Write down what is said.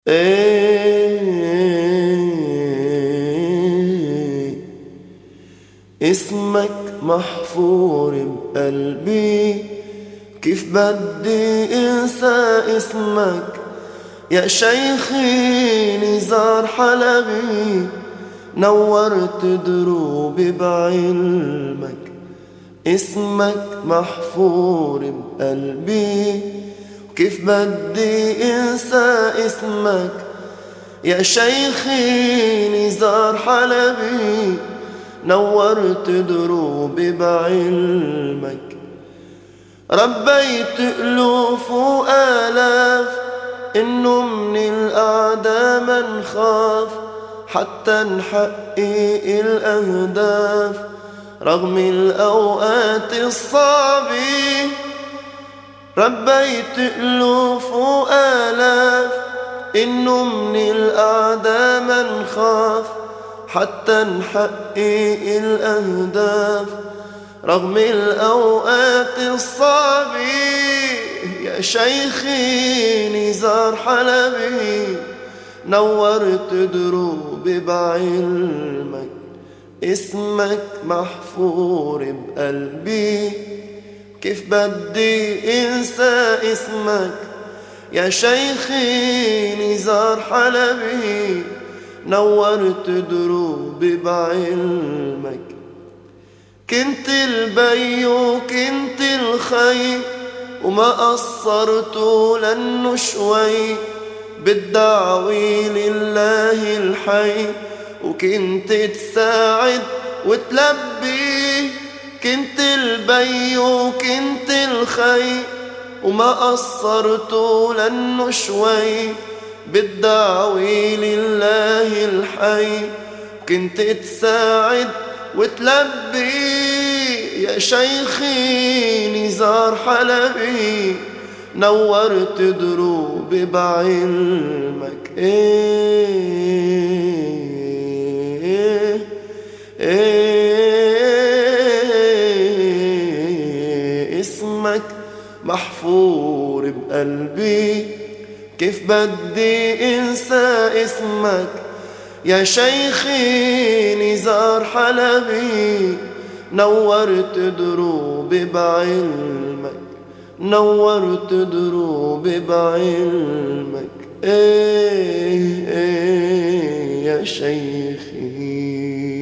إيه اسمك محفور بقلبي، كيف بدي انسى اسمك يا شيخي نزار حلبي؟ نورت دروبي بعلمك، اسمك محفور بقلبي، كيف بدي انسى اسمك يا شيخي نزار حلبي؟ نورت دروبي بعلمك، ربيت ألوف وآلاف إنه من الأعداء ما نخاف، حتى نحقق الأهداف رغم الأوقات الصعبة. ربيت ألوف وآلاف إنه من الأعداء ما نخاف، حتى نحقق الأهداف رغم الأوقات الصعبة. يا شيخي نزار حلبي، نورت دروبي بعلمك، اسمك محفور بقلبي، كيف بدي انسى اسمك يا شيخي نزار حلبي؟ نورت دروبي بعلمك، كنت البي وكنت الخي وما قصرت لأنه شوي بالدعوة لله الحي، وكنت تساعد وتلبي. كنت البي وكنت الخي وما قصرت لأنه شوي بالدعوة لله الحي، كنت تساعد وتلبي. يا شيخي نزار حلبي، نورت دروبي بعلمك. اسمك محفور بقلبي، كيف بدي انسى اسمك يا شيخي نزار حلبي؟ نورت دروبي بعلمك، نورت دروبي بعلمك. يا شيخي.